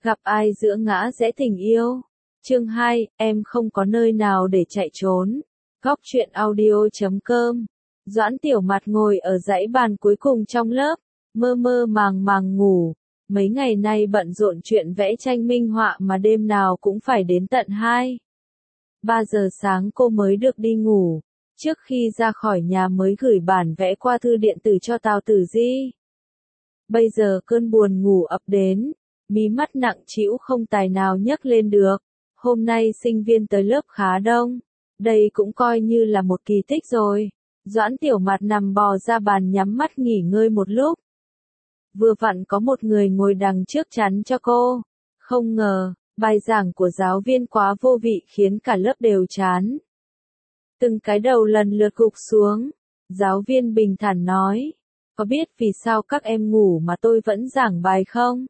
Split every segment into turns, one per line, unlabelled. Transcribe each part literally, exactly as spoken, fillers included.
Gặp ai giữa ngã rẽ tình yêu. Chương hai, em không có nơi nào để chạy trốn. Góc truyện audio chấm com. Doãn Tiểu Mạt ngồi ở dãy bàn cuối cùng trong lớp, mơ mơ màng màng ngủ. Mấy ngày nay bận rộn chuyện vẽ tranh minh họa mà đêm nào cũng phải đến tận hai, ba giờ sáng cô mới được đi ngủ. Trước khi ra khỏi nhà mới gửi bản vẽ qua thư điện tử cho Tào Tử Di. Bây giờ cơn buồn ngủ ập đến, mí mắt nặng trĩu không tài nào nhấc lên được. Hôm nay sinh viên tới lớp khá đông, đây cũng coi như là một kỳ tích rồi. Doãn Tiểu Mạt nằm bò ra bàn nhắm mắt nghỉ ngơi một lúc. Vừa vặn có một người ngồi đằng trước chắn cho cô. Không ngờ, bài giảng của giáo viên quá vô vị khiến cả lớp đều chán. Từng cái đầu lần lượt gục xuống. Giáo viên bình thản nói, có biết vì sao các em ngủ mà tôi vẫn giảng bài không?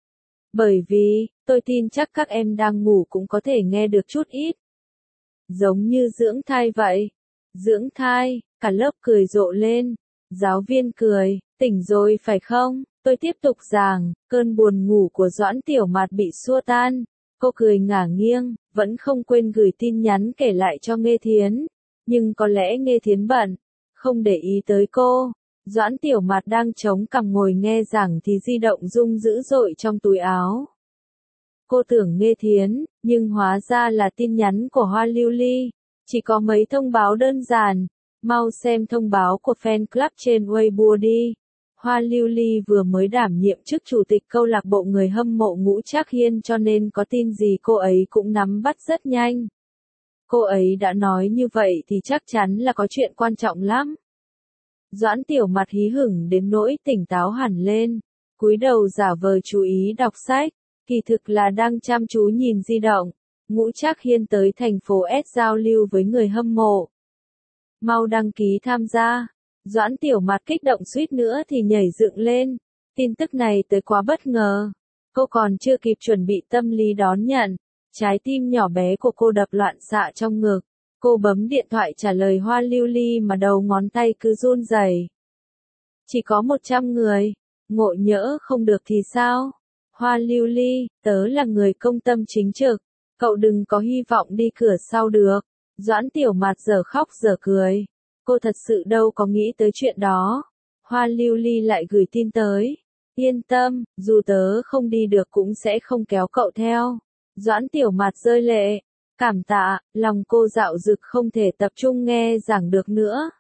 Bởi vì, tôi tin chắc các em đang ngủ cũng có thể nghe được chút ít. Giống như dưỡng thai vậy. Dưỡng thai, cả lớp cười rộ lên. Giáo viên cười, tỉnh rồi phải không? Tôi tiếp tục giảng, cơn buồn ngủ của Doãn Tiểu Mạt bị xua tan. Cô cười ngả nghiêng, vẫn không quên gửi tin nhắn kể lại cho Nghê Thiến. Nhưng có lẽ Nghê Thiến bận, không để ý tới cô. Doãn Tiểu Mạt đang chống cằm ngồi nghe giảng thì di động rung dữ dội trong túi áo. Cô tưởng Nghê Thiến, nhưng hóa ra là tin nhắn của Hoa Lưu Ly. Chỉ có mấy thông báo đơn giản. Mau xem thông báo của fan club trên Weibo đi. Hoa Lưu Ly vừa mới đảm nhiệm chức chủ tịch câu lạc bộ người hâm mộ Ngũ Trác Hiên cho nên có tin gì cô ấy cũng nắm bắt rất nhanh. Cô ấy đã nói như vậy thì chắc chắn là có chuyện quan trọng lắm. Doãn Tiểu Mạt hí hửng đến nỗi tỉnh táo hẳn lên, cúi đầu giả vờ chú ý đọc sách, kỳ thực là đang chăm chú nhìn di động. Ngũ Trác Hiên tới thành phố S giao lưu với người hâm mộ. Mau đăng ký tham gia. Doãn Tiểu Mạt kích động suýt nữa thì nhảy dựng lên. Tin tức này tới quá bất ngờ. Cô còn chưa kịp chuẩn bị tâm lý đón nhận. Trái tim nhỏ bé của cô đập loạn xạ trong ngực. Cô bấm điện thoại trả lời Hoa Lưu Ly mà đầu ngón tay cứ run rẩy. Chỉ có một trăm người. Ngộ nhỡ không được thì sao? Hoa Lưu Ly, tớ là người công tâm chính trực. Cậu đừng có hy vọng đi cửa sau được. Doãn Tiểu Mạt giờ khóc giờ cười. Cô thật sự đâu có nghĩ tới chuyện đó. Hoa Lưu Ly lại gửi tin tới. Yên tâm, dù tớ không đi được cũng sẽ không kéo cậu theo. Doãn Tiểu Mạt rơi lệ. Cảm tạ, lòng cô dạo dực không thể tập trung nghe giảng được nữa.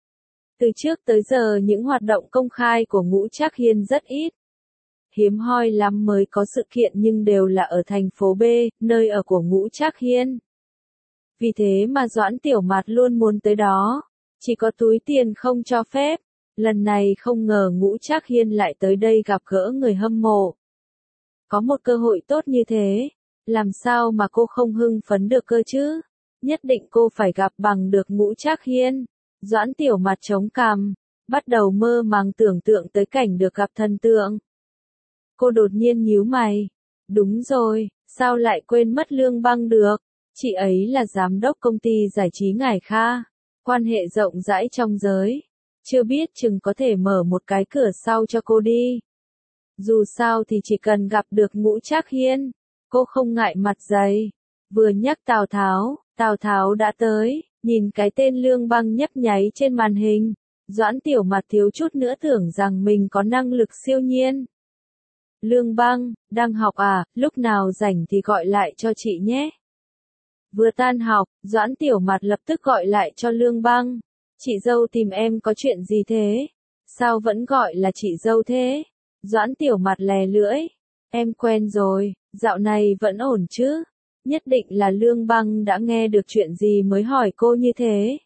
Từ trước tới giờ những hoạt động công khai của Ngũ Trác Hiên rất ít. Hiếm hoi lắm mới có sự kiện nhưng đều là ở thành phố B, nơi ở của Ngũ Trác Hiên. Vì thế mà Doãn Tiểu Mạt luôn muốn tới đó. Chỉ có túi tiền không cho phép. Lần này không ngờ Ngũ Trác Hiên lại tới đây gặp gỡ người hâm mộ. Có một cơ hội tốt như thế. Làm sao mà cô không hưng phấn được cơ chứ? Nhất định cô phải gặp bằng được Ngũ Trác Hiên. Doãn Tiểu Mạt chống cằm, bắt đầu mơ màng tưởng tượng tới cảnh được gặp thần tượng. Cô đột nhiên nhíu mày. Đúng rồi, sao lại quên mất Lương Băng được? Chị ấy là giám đốc công ty giải trí Ngải Kha. Quan hệ rộng rãi trong giới. Chưa biết chừng có thể mở một cái cửa sau cho cô đi. Dù sao thì chỉ cần gặp được Ngũ Trác Hiên. Cô không ngại mặt dày. Vừa nhắc Tào Tháo, Tào Tháo đã tới. Nhìn cái tên Lương Băng nhấp nháy trên màn hình. Doãn Tiểu Mạt thiếu chút nữa tưởng rằng mình có năng lực siêu nhiên. Lương Băng, đang học à, lúc nào rảnh thì gọi lại cho chị nhé. Vừa tan học, Doãn Tiểu Mạt lập tức gọi lại cho Lương Băng. Chị dâu tìm em có chuyện gì thế? Sao vẫn gọi là chị dâu thế? Doãn Tiểu Mạt lè lưỡi. Em quen rồi, dạo này vẫn ổn chứ? Nhất định là Lương Băng đã nghe được chuyện gì mới hỏi cô như thế.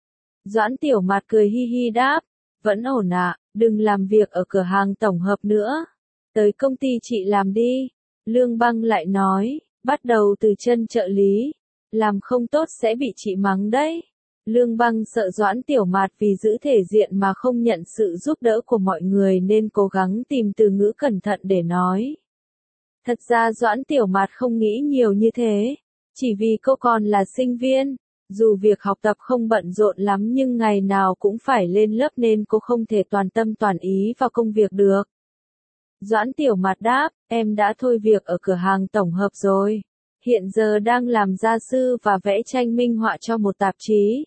Doãn Tiểu Mạt cười hi hi đáp. Vẫn ổn ạ, đừng làm việc ở cửa hàng tổng hợp nữa. Tới công ty chị làm đi. Lương Băng lại nói, bắt đầu từ chân trợ lý. Làm không tốt sẽ bị chị mắng đấy. Lương Băng sợ Doãn Tiểu Mạt vì giữ thể diện mà không nhận sự giúp đỡ của mọi người nên cố gắng tìm từ ngữ cẩn thận để nói. Thật ra Doãn Tiểu Mạt không nghĩ nhiều như thế. Chỉ vì cô còn là sinh viên. Dù việc học tập không bận rộn lắm nhưng ngày nào cũng phải lên lớp nên cô không thể toàn tâm toàn ý vào công việc được. Doãn Tiểu Mạt đáp, em đã thôi việc ở cửa hàng tổng hợp rồi. Hiện giờ đang làm gia sư và vẽ tranh minh họa cho một tạp chí.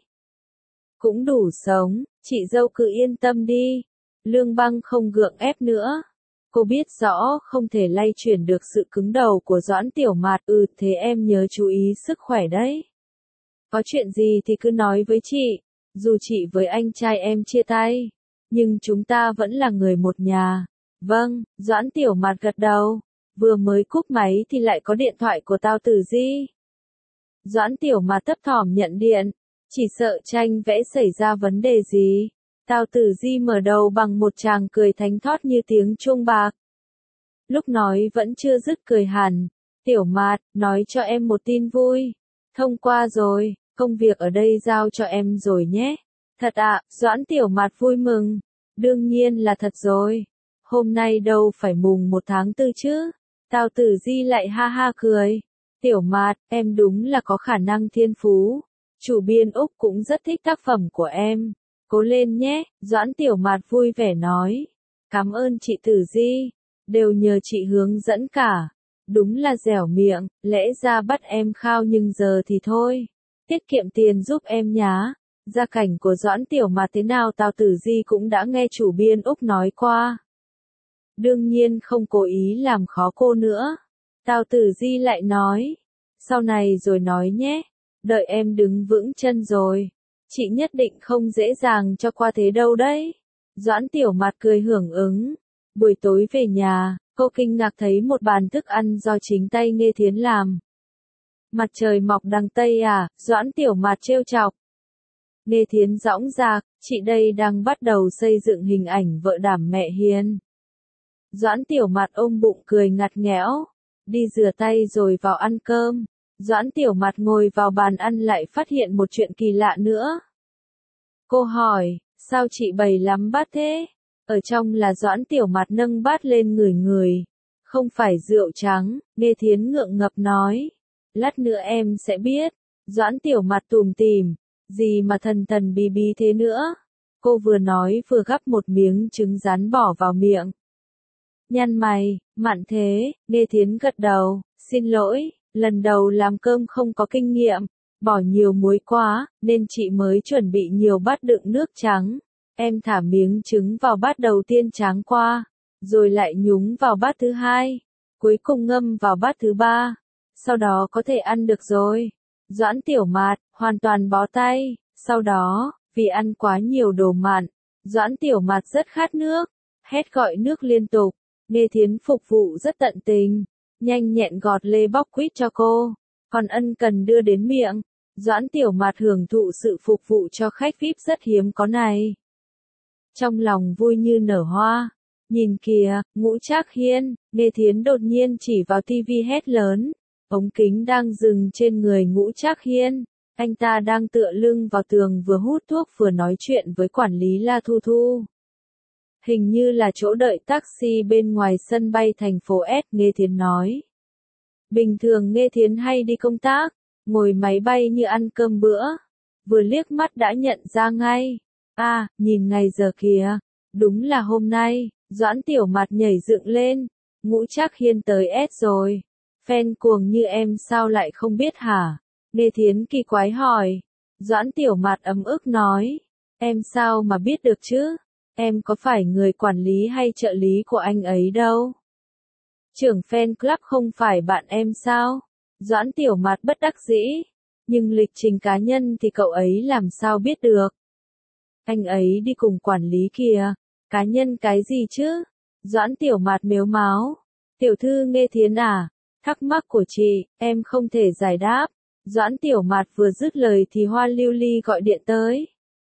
Cũng đủ sống, chị dâu cứ yên tâm đi. Lương Băng không gượng ép nữa. Cô biết rõ không thể lay chuyển được sự cứng đầu của Doãn Tiểu Mạt. Ừ, thế em nhớ chú ý sức khỏe đấy. Có chuyện gì thì cứ nói với chị. Dù chị với anh trai em chia tay, nhưng chúng ta vẫn là người một nhà. Vâng, Doãn Tiểu Mạt gật đầu. Vừa mới cúp máy thì lại có điện thoại của Tào Tử Di. Doãn Tiểu Mạt thấp thỏm nhận điện. Chỉ sợ tranh vẽ xảy ra vấn đề gì. Tào Tử Di mở đầu bằng một tràng cười thánh thót như tiếng chuông bạc. Lúc nói vẫn chưa dứt cười hẳn. Tiểu Mạt, nói cho em một tin vui. Thông qua rồi, công việc ở đây giao cho em rồi nhé. Thật ạ, à, Doãn Tiểu Mạt vui mừng. Đương nhiên là thật rồi. Hôm nay đâu phải mùng một tháng tư chứ. Tào Tử Di lại ha ha cười. Tiểu Mạt, em đúng là có khả năng thiên phú. Chủ biên Úc cũng rất thích tác phẩm của em. Cố lên nhé, Doãn Tiểu Mạt vui vẻ nói. Cảm ơn chị Tử Di. Đều nhờ chị hướng dẫn cả. Đúng là dẻo miệng, lẽ ra bắt em khao nhưng giờ thì thôi. Tiết kiệm tiền giúp em nhá. Gia cảnh của Doãn Tiểu Mạt thế nào Tào Tử Di cũng đã nghe chủ biên Úc nói qua. Đương nhiên không cố ý làm khó cô nữa. Tào Tử Di lại nói. Sau này rồi nói nhé. Đợi em đứng vững chân rồi. Chị nhất định không dễ dàng cho qua thế đâu đấy. Doãn Tiểu Mạt cười hưởng ứng. Buổi tối về nhà, cô kinh ngạc thấy một bàn thức ăn do chính tay Nghê Thiến làm. Mặt trời mọc đằng Tây à, Doãn Tiểu Mạt trêu chọc. Nghê Thiến dõng dạc, chị đây đang bắt đầu xây dựng hình ảnh vợ đảm mẹ hiền. Doãn Tiểu Mạt ôm bụng cười ngặt nghẽo. Đi rửa tay rồi vào ăn cơm. Doãn Tiểu Mạt ngồi vào bàn ăn lại phát hiện một chuyện kỳ lạ nữa. Cô hỏi, sao chị bày lắm bát thế? Ở trong là Doãn Tiểu Mạt nâng bát lên ngửi ngửi. Không phải rượu trắng, Nghê Thiến ngượng ngập nói. Lát nữa em sẽ biết. Doãn Tiểu Mạt tủm tỉm. Gì mà thần thần bí bí thế nữa? Cô vừa nói vừa gắp một miếng trứng rán bỏ vào miệng. Nhăn mày, mặn thế, Nghê Thiến gật đầu, xin lỗi, lần đầu làm cơm không có kinh nghiệm, bỏ nhiều muối quá, nên chị mới chuẩn bị nhiều bát đựng nước trắng. Em thả miếng trứng vào bát đầu tiên tráng qua, rồi lại nhúng vào bát thứ hai, cuối cùng ngâm vào bát thứ ba. Sau đó có thể ăn được rồi. Doãn Tiểu Mạt, hoàn toàn bó tay. Sau đó, vì ăn quá nhiều đồ mặn, Doãn Tiểu Mạt rất khát nước, hét gọi nước liên tục. Nghê Thiến phục vụ rất tận tình, nhanh nhẹn gọt lê bóc quýt cho cô, còn ân cần đưa đến miệng. Doãn Tiểu Mạt hưởng thụ sự phục vụ cho khách vi ai pi rất hiếm có này. Trong lòng vui như nở hoa. Nhìn kìa, Ngũ Trác Hiên, Nghê Thiến đột nhiên chỉ vào tivi hét lớn. Ống kính đang dừng trên người Ngũ Trác Hiên. Anh ta đang tựa lưng vào tường vừa hút thuốc vừa nói chuyện với quản lý La Thu Thu. Hình như là chỗ đợi taxi bên ngoài sân bay thành phố S, Nghê Thiến nói. Bình thường Nghê Thiến hay đi công tác, ngồi máy bay như ăn cơm bữa. Vừa liếc mắt đã nhận ra ngay. À, nhìn ngày giờ kìa. Đúng là hôm nay, Doãn Tiểu Mạt nhảy dựng lên. Ngũ Trác Hiên tới S rồi. Fan cuồng như em sao lại không biết hả? Nghê Thiến kỳ quái hỏi. Doãn Tiểu Mạt ấm ức nói. Em sao mà biết được chứ? Em có phải người quản lý hay trợ lý của anh ấy đâu. Trưởng fan club không phải bạn em sao? Doãn Tiểu Mạt bất đắc dĩ. Nhưng lịch trình cá nhân thì cậu ấy làm sao biết được? Anh ấy đi cùng quản lý kìa. Cá nhân cái gì chứ? Doãn Tiểu Mạt mếu máo. Tiểu thư Nghê Thiến à? Thắc mắc của chị, em không thể giải đáp. Doãn Tiểu Mạt vừa dứt lời thì Hoa Lưu Ly gọi điện tới.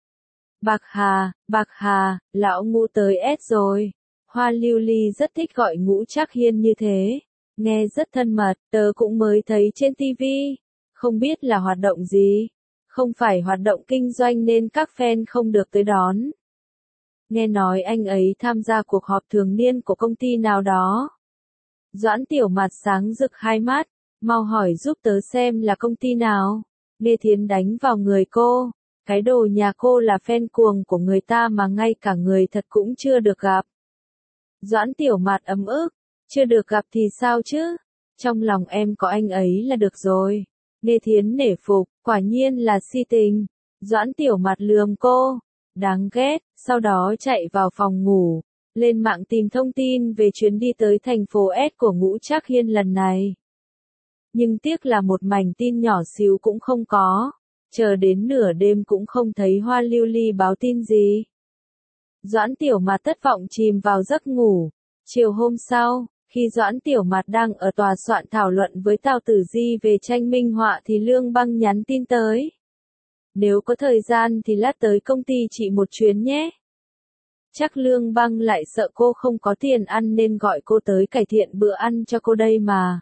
Bạc Hà, Bạc Hà, lão Ngũ tới S rồi. Hoa Lưu Ly rất thích gọi Ngũ Trác Hiên như thế. Nghe rất thân mật, tớ cũng mới thấy trên tivi. Không biết là hoạt động gì. Không phải hoạt động kinh doanh nên các fan không được tới đón. Nghe nói anh ấy tham gia cuộc họp thường niên của công ty nào đó. Doãn Tiểu Mạt sáng rực hai mắt. Mau hỏi giúp tớ xem là công ty nào. Nghê Thiến đánh vào người cô. Cái đồ nhà cô là fan cuồng của người ta mà ngay cả người thật cũng chưa được gặp. Doãn Tiểu Mạt ấm ức, chưa được gặp thì sao chứ? Trong lòng em có anh ấy là được rồi. Nghe Thiến nể phục, quả nhiên là si tình. Doãn Tiểu Mạt lườm cô, đáng ghét, sau đó chạy vào phòng ngủ, lên mạng tìm thông tin về chuyến đi tới thành phố S của Ngũ Trác Hiên lần này. Nhưng tiếc là một mảnh tin nhỏ xíu cũng không có, chờ đến nửa đêm cũng không thấy Hoa Lưu Ly báo tin gì. Doãn Tiểu Mạt thất vọng chìm vào giấc ngủ. Chiều hôm sau, khi Doãn Tiểu Mạt đang ở tòa soạn thảo luận với Tào Tử Di về tranh minh họa thì Lương Băng nhắn tin tới. Nếu có thời gian thì lát tới công ty chị một chuyến nhé. Chắc Lương Băng lại sợ cô không có tiền ăn nên gọi cô tới cải thiện bữa ăn cho cô đây mà.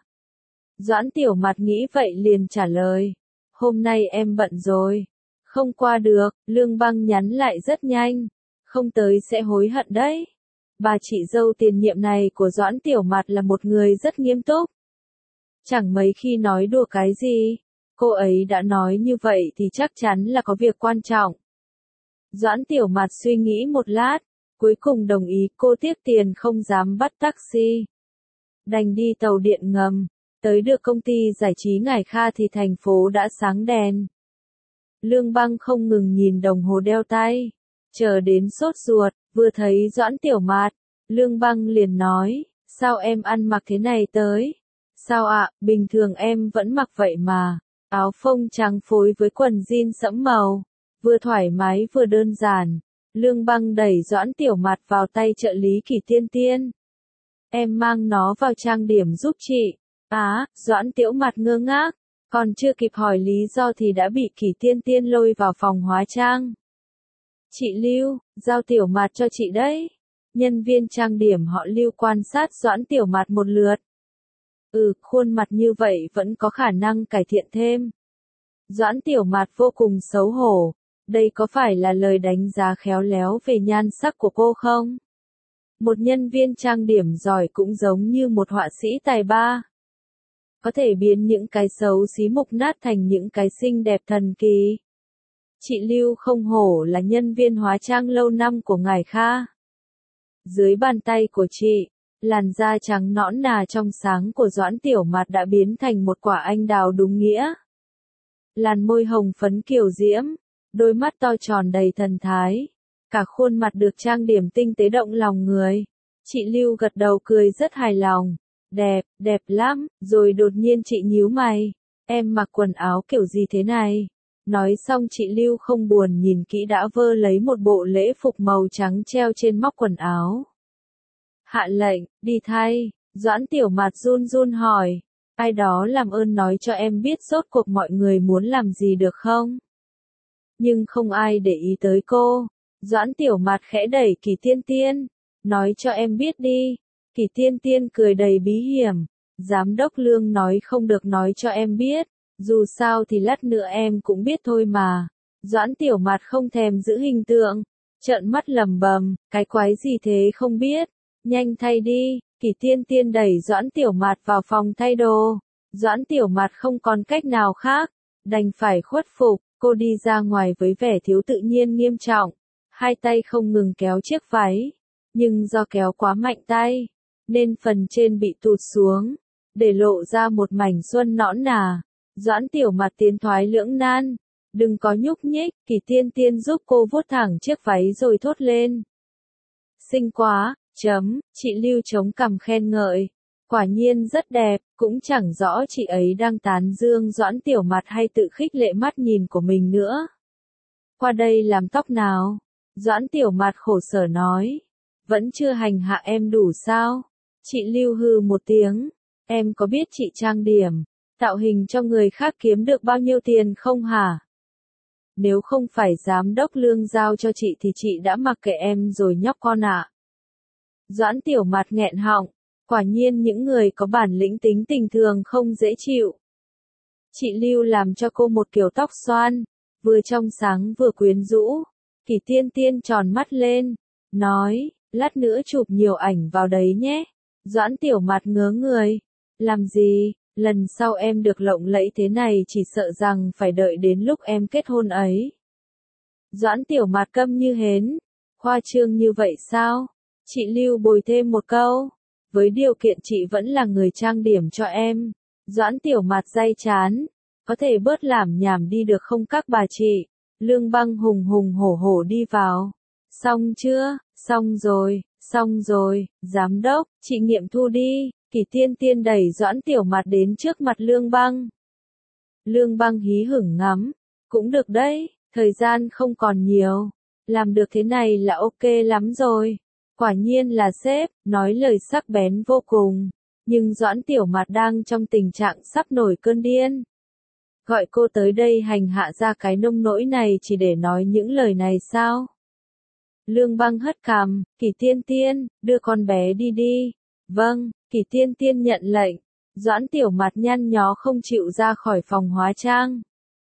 Doãn Tiểu Mạt nghĩ vậy liền trả lời. Hôm nay em bận rồi. Không qua được, Lương Băng nhắn lại rất nhanh. Không tới sẽ hối hận đấy. Bà chị dâu tiền nhiệm này của Doãn Tiểu Mạt là một người rất nghiêm túc. Chẳng mấy khi nói đùa cái gì. Cô ấy đã nói như vậy thì chắc chắn là có việc quan trọng. Doãn Tiểu Mạt suy nghĩ một lát, cuối cùng đồng ý. Cô tiếc tiền không dám bắt taxi, đành đi tàu điện ngầm. Tới được công ty giải trí Ngải Kha thì thành phố đã sáng đèn. Lương Băng không ngừng nhìn đồng hồ đeo tay, chờ đến sốt ruột, vừa thấy Doãn Tiểu Mạt, Lương Băng liền nói, sao em ăn mặc thế này tới? Sao ạ, bình thường em vẫn mặc vậy mà, áo phông trắng phối với quần jean sẫm màu, vừa thoải mái vừa đơn giản. Lương Băng đẩy Doãn Tiểu Mạt vào tay trợ lý Kỷ Tiên Tiên. Em mang nó vào trang điểm giúp chị. Á, Doãn Tiểu Mạt ngơ ngác, còn chưa kịp hỏi lý do thì đã bị Kỷ Tiên Tiên lôi vào phòng hóa trang. Chị Lưu, giao Tiểu Mạt cho chị đấy. Nhân viên trang điểm họ Lưu quan sát Doãn Tiểu Mạt một lượt. Ừ, khuôn mặt như vậy vẫn có khả năng cải thiện thêm. Doãn Tiểu Mạt vô cùng xấu hổ. Đây có phải là lời đánh giá khéo léo về nhan sắc của cô không? Một nhân viên trang điểm giỏi cũng giống như một họa sĩ tài ba. Có thể biến những cái xấu xí mục nát thành những cái xinh đẹp thần kỳ. Chị Lưu không hổ là nhân viên hóa trang lâu năm của Ngải Kha. Dưới bàn tay của chị, làn da trắng nõn nà trong sáng của Doãn Tiểu Mạt đã biến thành một quả anh đào đúng nghĩa. Làn môi hồng phấn kiều diễm, đôi mắt to tròn đầy thần thái, cả khuôn mặt được trang điểm tinh tế động lòng người. Chị Lưu gật đầu cười rất hài lòng. Đẹp, đẹp lắm, rồi đột nhiên chị nhíu mày. Em mặc quần áo kiểu gì thế này? Nói xong chị Lưu không buồn nhìn kỹ đã vơ lấy một bộ lễ phục màu trắng treo trên móc quần áo. Hạ lệnh, đi thay. Doãn Tiểu Mạt run run hỏi. Ai đó làm ơn nói cho em biết rốt cuộc mọi người muốn làm gì được không? Nhưng không ai để ý tới cô. Doãn Tiểu Mạt khẽ đẩy Kỷ Tiên Tiên. Nói cho em biết đi. Kỷ Tiên Tiên cười đầy bí hiểm. Giám đốc Lương nói không được nói cho em biết. Dù sao thì lát nữa em cũng biết thôi mà. Doãn Tiểu Mạt không thèm giữ hình tượng. Trợn mắt lầm bầm, cái quái gì thế không biết. Nhanh thay đi. Kỷ Tiên Tiên đẩy Doãn Tiểu Mạt vào phòng thay đồ. Doãn Tiểu Mạt không còn cách nào khác. Đành phải khuất phục. Cô đi ra ngoài với vẻ thiếu tự nhiên nghiêm trọng. Hai tay không ngừng kéo chiếc váy. Nhưng do kéo quá mạnh tay, nên phần trên bị tụt xuống, để lộ ra một mảnh xuân nõn nà. Doãn Tiểu Mạt tiến thoái lưỡng nan. Đừng có nhúc nhích, Kỷ Tiên Tiên giúp cô vuốt thẳng chiếc váy rồi thốt lên. Xinh quá, chấm, chị Lưu chống cằm khen ngợi. Quả nhiên rất đẹp, cũng chẳng rõ chị ấy đang tán dương Doãn Tiểu Mạt hay tự khích lệ mắt nhìn của mình nữa. Qua đây làm tóc nào? Doãn Tiểu Mạt khổ sở nói. Vẫn chưa hành hạ em đủ sao? Chị Lưu hừ một tiếng. Em có biết chị trang điểm, tạo hình cho người khác kiếm được bao nhiêu tiền không hả? Nếu không phải giám đốc Lương giao cho chị thì chị đã mặc kệ em rồi nhóc con ạ. Doãn Tiểu Mạt nghẹn họng. Quả nhiên những người có bản lĩnh tính tình thường không dễ chịu. Chị Lưu làm cho cô một kiểu tóc xoăn, vừa trong sáng vừa quyến rũ. Kỷ Tiên Tiên tròn mắt lên, nói, lát nữa chụp nhiều ảnh vào đấy nhé. Doãn Tiểu Mạt ngớ người. Làm gì, lần sau em được lộng lẫy thế này chỉ sợ rằng phải đợi đến lúc em kết hôn ấy. Doãn Tiểu Mạt câm như hến. Khoa trương như vậy sao? Chị lưu bồi thêm một câu. Với điều kiện chị vẫn là người trang điểm cho em. Doãn Tiểu Mạt day chán. Có thể bớt làm nhảm đi được không các bà chị? Lương Băng hùng hùng hổ hổ đi vào. Xong chưa? Xong rồi, xong rồi, giám đốc, chị nghiệm thu đi. Kỳ Tiên Tiên đẩy Doãn Tiểu Mạt đến trước mặt Lương Băng. Lương Băng hí hửng ngắm. Cũng được đấy, thời gian không còn nhiều. Làm được thế này là ok lắm rồi. Quả nhiên là sếp, nói lời sắc bén vô cùng. Nhưng Doãn Tiểu Mạt đang trong tình trạng sắp nổi cơn điên. Gọi cô tới đây hành hạ ra cái nông nỗi này chỉ để nói những lời này sao? Lương Băng hất cằm, Kỳ Tiên Tiên, đưa con bé đi đi. Vâng, Kỳ Tiên Tiên nhận lệnh. Doãn Tiểu Mạt nhăn nhó không chịu ra khỏi phòng hóa trang.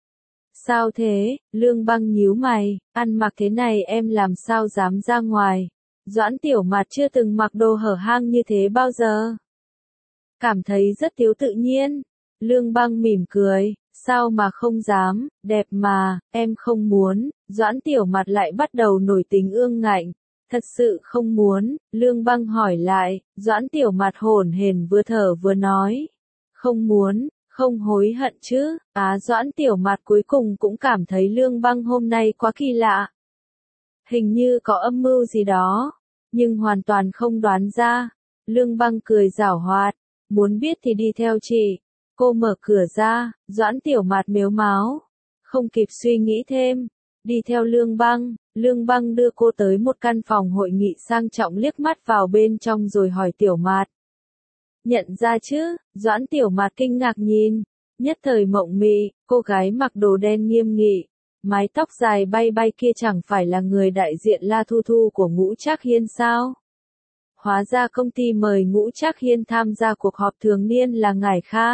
Sao thế? Lương Băng nhíu mày, ăn mặc thế này em làm sao dám ra ngoài? Doãn Tiểu Mạt chưa từng mặc đồ hở hang như thế bao giờ. Cảm thấy rất thiếu tự nhiên. Lương Băng mỉm cười, sao mà không dám, đẹp mà, em không muốn. Doãn Tiểu Mạt lại bắt đầu nổi tính ương ngạnh. Thật sự không muốn, Lương Băng hỏi lại, Doãn Tiểu Mạt hổn hển vừa thở vừa nói. Không muốn, không hối hận chứ? Á Doãn Tiểu Mạt cuối cùng cũng cảm thấy Lương Băng hôm nay quá kỳ lạ. Hình như có âm mưu gì đó, nhưng hoàn toàn không đoán ra. Lương Băng cười giảo hoạt, muốn biết thì đi theo chị. Cô mở cửa ra, Doãn Tiểu Mạt mếu máo. Không kịp suy nghĩ thêm, đi theo Lương Băng. Lương Băng đưa cô tới một căn phòng hội nghị sang trọng liếc mắt vào bên trong rồi hỏi Tiểu Mạt. Nhận ra chứ? Doãn Tiểu Mạt kinh ngạc nhìn, nhất thời mộng mị, cô gái mặc đồ đen nghiêm nghị, mái tóc dài bay bay kia chẳng phải là người đại diện La Thu Thu của Ngũ Trác Hiên sao? Hóa ra công ty mời Ngũ Trác Hiên tham gia cuộc họp thường niên là Ngải Kha.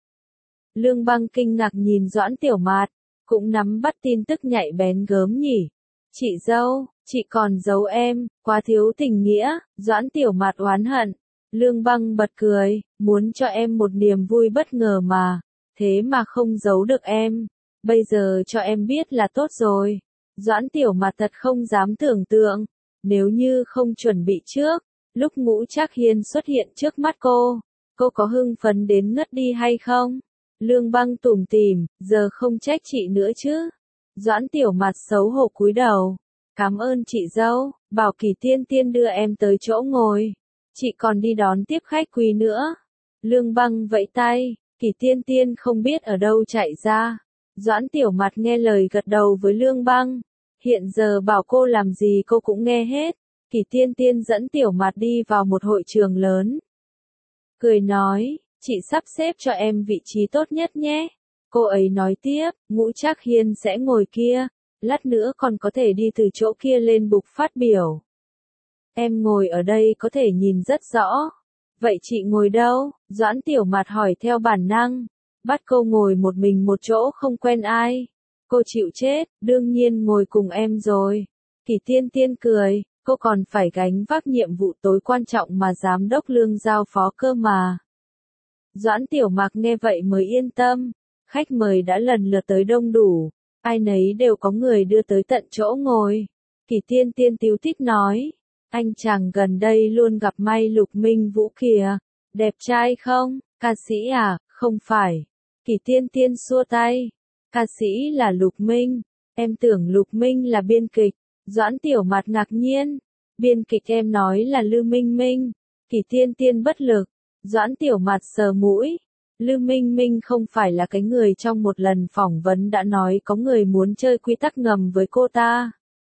Lương Băng kinh ngạc nhìn Doãn Tiểu Mạt, cũng nắm bắt tin tức nhạy bén gớm nhỉ. Chị dâu, chị còn giấu em, quá thiếu tình nghĩa. Doãn Tiểu Mạt oán hận. Lương Băng bật cười, muốn cho em một niềm vui bất ngờ mà, thế mà không giấu được em. Bây giờ cho em biết là tốt rồi. Doãn Tiểu Mạt thật không dám tưởng tượng, nếu như không chuẩn bị trước, lúc Ngũ Trác Hiên xuất hiện trước mắt cô, cô có hưng phấn đến ngất đi hay không? Lương Băng tủm tỉm, giờ không trách chị nữa chứ. Doãn Tiểu Mạt xấu hổ cúi đầu, cảm ơn chị dâu, bảo Kỳ Tiên Tiên đưa em tới chỗ ngồi. Chị còn đi đón tiếp khách quý nữa. Lương Băng vẫy tay, Kỳ Tiên Tiên không biết ở đâu chạy ra. Doãn Tiểu Mạt nghe lời gật đầu với Lương Băng. Hiện giờ bảo cô làm gì cô cũng nghe hết. Kỳ Tiên Tiên dẫn Tiểu Mạt đi vào một hội trường lớn. Cười nói, chị sắp xếp cho em vị trí tốt nhất nhé. Cô ấy nói tiếp, Ngũ Trác Hiên sẽ ngồi kia, lát nữa còn có thể đi từ chỗ kia lên bục phát biểu. Em ngồi ở đây có thể nhìn rất rõ. Vậy chị ngồi đâu? Doãn Tiểu Mạt hỏi theo bản năng. Bắt cô ngồi một mình một chỗ không quen ai. Cô chịu chết, đương nhiên ngồi cùng em rồi. Kỳ Tiên Tiên cười, cô còn phải gánh vác nhiệm vụ tối quan trọng mà giám đốc Lương giao phó cơ mà. Doãn Tiểu Mạt nghe vậy mới yên tâm. Khách mời đã lần lượt tới đông đủ, ai nấy đều có người đưa tới tận chỗ ngồi. Kỳ Tiên Tiên tíu tít nói, anh chàng gần đây luôn gặp may Lục Minh Vũ kìa, đẹp trai không? Ca sĩ à? Không phải. Kỳ Tiên Tiên xua tay, ca sĩ là Lục Minh, em tưởng Lục Minh là biên kịch. Doãn Tiểu Mạt ngạc nhiên, biên kịch em nói là Lư Minh Minh. Kỳ Tiên Tiên bất lực, Doãn Tiểu Mạt sờ mũi. Lư Minh Minh không phải là cái người trong một lần phỏng vấn đã nói có người muốn chơi quy tắc ngầm với cô ta.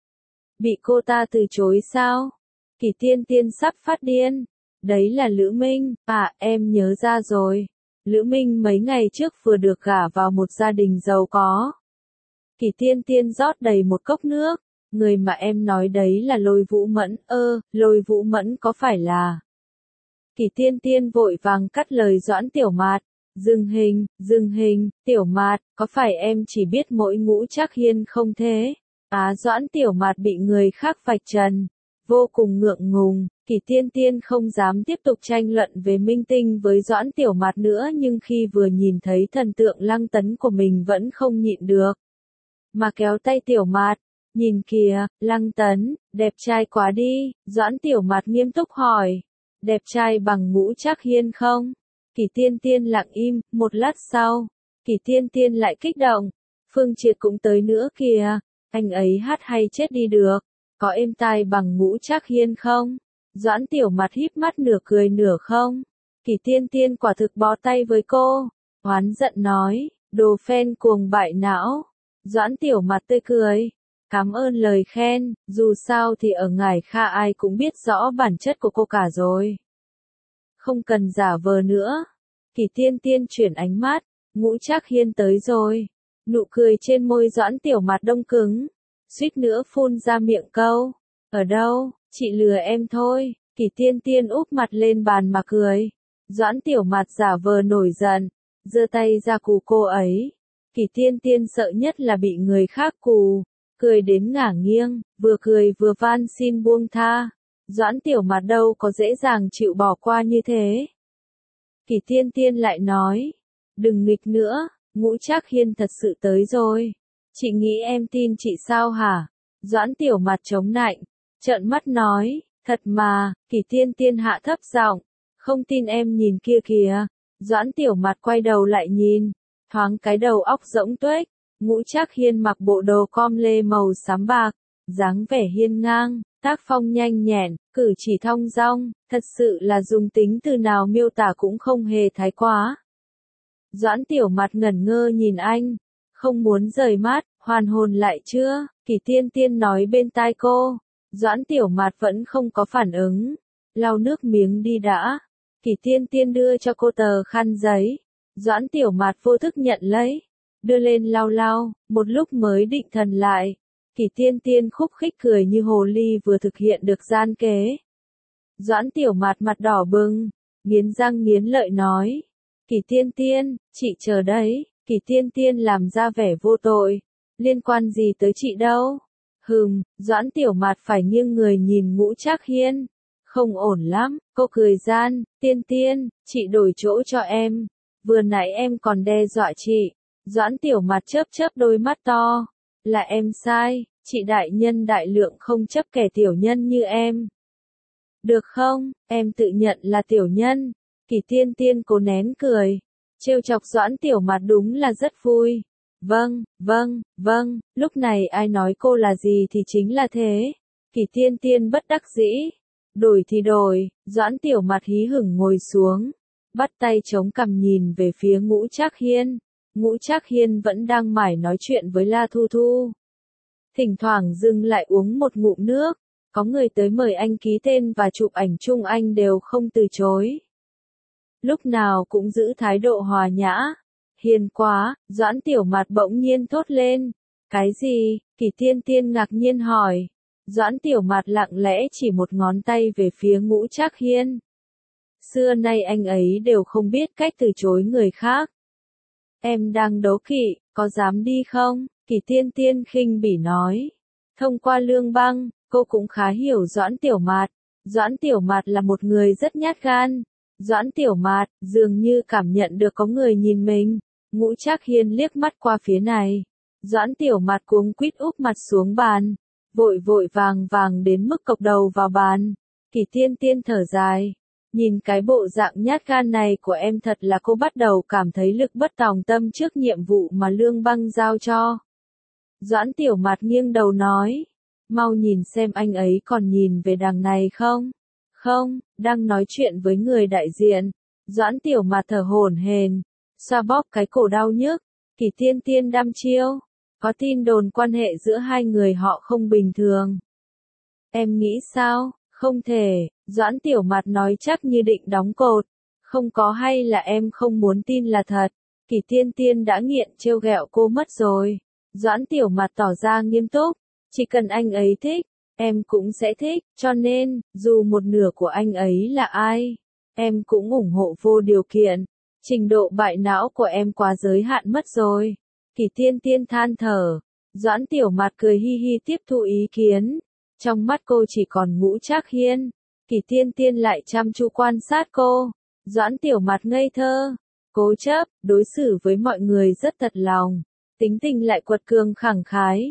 Bị cô ta từ chối sao? Kỳ Tiên Tiên sắp phát điên. Đấy là Lữ Minh, à em nhớ ra rồi. Lữ Minh mấy ngày trước vừa được gả vào một gia đình giàu có. Kỳ Tiên Tiên rót đầy một cốc nước. Người mà em nói đấy là Lôi Vũ Mẫn, ơ, Lôi Vũ Mẫn có phải là... Kỳ Tiên Tiên vội vàng cắt lời Doãn Tiểu Mạt. Dừng hình, dừng hình, Tiểu Mạt, có phải em chỉ biết mỗi Ngũ Trác Hiên không thế? Á Doãn Tiểu Mạt bị người khác vạch trần, vô cùng ngượng ngùng. Kỳ Tiên Tiên không dám tiếp tục tranh luận về minh tinh với Doãn Tiểu Mạt nữa, nhưng khi vừa nhìn thấy thần tượng Lăng Tấn của mình vẫn không nhịn được, mà kéo tay Tiểu Mạt. Nhìn kìa, Lăng Tấn, đẹp trai quá đi, Doãn Tiểu Mạt nghiêm túc hỏi. Đẹp trai bằng Ngũ Trác Hiên không? Kỷ Tiên Tiên lặng im, một lát sau, Kỷ Tiên Tiên lại kích động. Phương Triệt cũng tới nữa kìa, anh ấy hát hay chết đi được, có êm tai bằng Ngũ Trác Hiên không? Doãn Tiểu Mạt híp mắt nửa cười nửa không. Kỷ Tiên Tiên quả thực bó tay với cô, oán giận nói, đồ fan cuồng bại não. Doãn Tiểu Mạt tươi cười, cảm ơn lời khen, dù sao thì ở Ngải Kha ai cũng biết rõ bản chất của cô cả rồi. Không cần giả vờ nữa. Kỷ Tiên Tiên chuyển ánh mắt, Ngũ Trác Hiên tới rồi. Nụ cười trên môi Doãn Tiểu Mạt đông cứng, suýt nữa phun ra miệng câu, ở đâu, chị lừa em thôi. Kỷ Tiên Tiên úp mặt lên bàn mà cười. Doãn Tiểu Mạt giả vờ nổi giận, giơ tay ra cù cô ấy. Kỷ Tiên Tiên sợ nhất là bị người khác cù, cười đến ngả nghiêng, vừa cười vừa van xin buông tha. Doãn Tiểu Mạt đâu có dễ dàng chịu bỏ qua như thế. Kỷ Tiên Tiên lại nói, đừng nghịch nữa, Ngũ Trác Hiên thật sự tới rồi. Chị nghĩ em tin chị sao hả? Doãn Tiểu Mạt chống nạnh, trợn mắt nói, thật mà. Kỷ Tiên Tiên hạ thấp giọng, không tin em nhìn kia kìa. Doãn Tiểu Mạt quay đầu lại nhìn, thoáng cái đầu óc rỗng tuếch. Ngũ Trác Hiên mặc bộ đồ com lê màu xám bạc, dáng vẻ hiên ngang, tác phong nhanh nhẹn, cử chỉ thong dong, thật sự là dùng tính từ nào miêu tả cũng không hề thái quá. Doãn Tiểu Mạt ngẩn ngơ nhìn anh, không muốn rời mắt, hoàn hồn lại chưa? Kỷ Tiên Tiên nói bên tai cô. Doãn Tiểu Mạt vẫn không có phản ứng, lau nước miếng đi đã. Kỷ Tiên Tiên đưa cho cô tờ khăn giấy. Doãn Tiểu Mạt vô thức nhận lấy, đưa lên lau lau, một lúc mới định thần lại. Kỷ Tiên Tiên khúc khích cười như hồ ly vừa thực hiện được gian kế. Doãn Tiểu Mạt mặt đỏ bừng, nghiến răng nghiến lợi nói, Kỷ Tiên Tiên, chị chờ đấy. Kỷ Tiên Tiên làm ra vẻ vô tội, liên quan gì tới chị đâu. Hừm. Doãn Tiểu Mạt phải nghiêng người nhìn Ngũ Trác Hiên. Không ổn lắm, cô cười gian, Tiên Tiên, chị đổi chỗ cho em. Vừa nãy em còn đe dọa chị. Doãn Tiểu Mạt chớp chớp đôi mắt to. Là em sai, chị đại nhân đại lượng không chấp kẻ tiểu nhân như em. Được không, em tự nhận là tiểu nhân. Kỷ Tiên Tiên cố nén cười, trêu chọc Doãn Tiểu Mạt đúng là rất vui. Vâng, vâng, vâng, lúc này ai nói cô là gì thì chính là thế. Kỷ Tiên Tiên bất đắc dĩ. Đổi thì đổi. Doãn Tiểu Mạt hí hửng ngồi xuống, bắt tay chống cằm nhìn về phía Ngũ Trác Hiên. Ngũ Trác Hiên vẫn đang mải nói chuyện với La Thu Thu. Thỉnh thoảng dừng lại uống một ngụm nước, có người tới mời anh ký tên và chụp ảnh chung anh đều không từ chối. Lúc nào cũng giữ thái độ hòa nhã. Hiền quá. Doãn Tiểu Mạt bỗng nhiên thốt lên. Cái gì? Kỷ Tiên Tiên ngạc nhiên hỏi. Doãn Tiểu Mạt lặng lẽ chỉ một ngón tay về phía Ngũ Trác Hiên. Xưa nay anh ấy đều không biết cách từ chối người khác. Em đang đố kỵ, có dám đi không? Kỷ Tiên Tiên khinh bỉ nói. Thông qua Lương Băng, cô cũng khá hiểu Doãn Tiểu Mạt. Doãn Tiểu Mạt là một người rất nhát gan. Doãn Tiểu Mạt dường như cảm nhận được có người nhìn mình. Ngũ Trác Hiên liếc mắt qua phía này. Doãn Tiểu Mạt cuống quýt úp mặt xuống bàn, vội vội vàng vàng đến mức cộc đầu vào bàn. Kỷ Tiên Tiên thở dài, nhìn cái bộ dạng nhát gan này của em thật là cô bắt đầu cảm thấy lực bất tòng tâm trước nhiệm vụ mà Lương Băng giao cho. Doãn Tiểu Mạt nghiêng đầu nói, mau nhìn xem anh ấy còn nhìn về đằng này không? Không, đang nói chuyện với người đại diện. Doãn Tiểu Mạt thở hổn hển, xoa bóp cái cổ đau nhức. Kỷ Tiên Tiên đăm chiêu, có tin đồn quan hệ giữa hai người họ không bình thường. Em nghĩ sao? Không thể. Doãn Tiểu Mạt nói chắc như định đóng cột. Không có hay là em không muốn tin là thật. Kỷ Tiên Tiên đã nghiện trêu ghẹo cô mất rồi. Doãn Tiểu Mạt tỏ ra nghiêm túc. Chỉ cần anh ấy thích, em cũng sẽ thích, cho nên, dù một nửa của anh ấy là ai, em cũng ủng hộ vô điều kiện. Trình độ bại não của em quá giới hạn mất rồi. Kỷ Tiên Tiên than thở. Doãn Tiểu Mạt cười hi hi tiếp thu ý kiến. Trong mắt cô chỉ còn Ngũ Trác Hiên. Kỷ Tiên Tiên lại chăm chú quan sát cô. Doãn Tiểu Mạt ngây thơ, cố chấp, đối xử với mọi người rất thật lòng. Tính tình lại quật cường khẳng khái.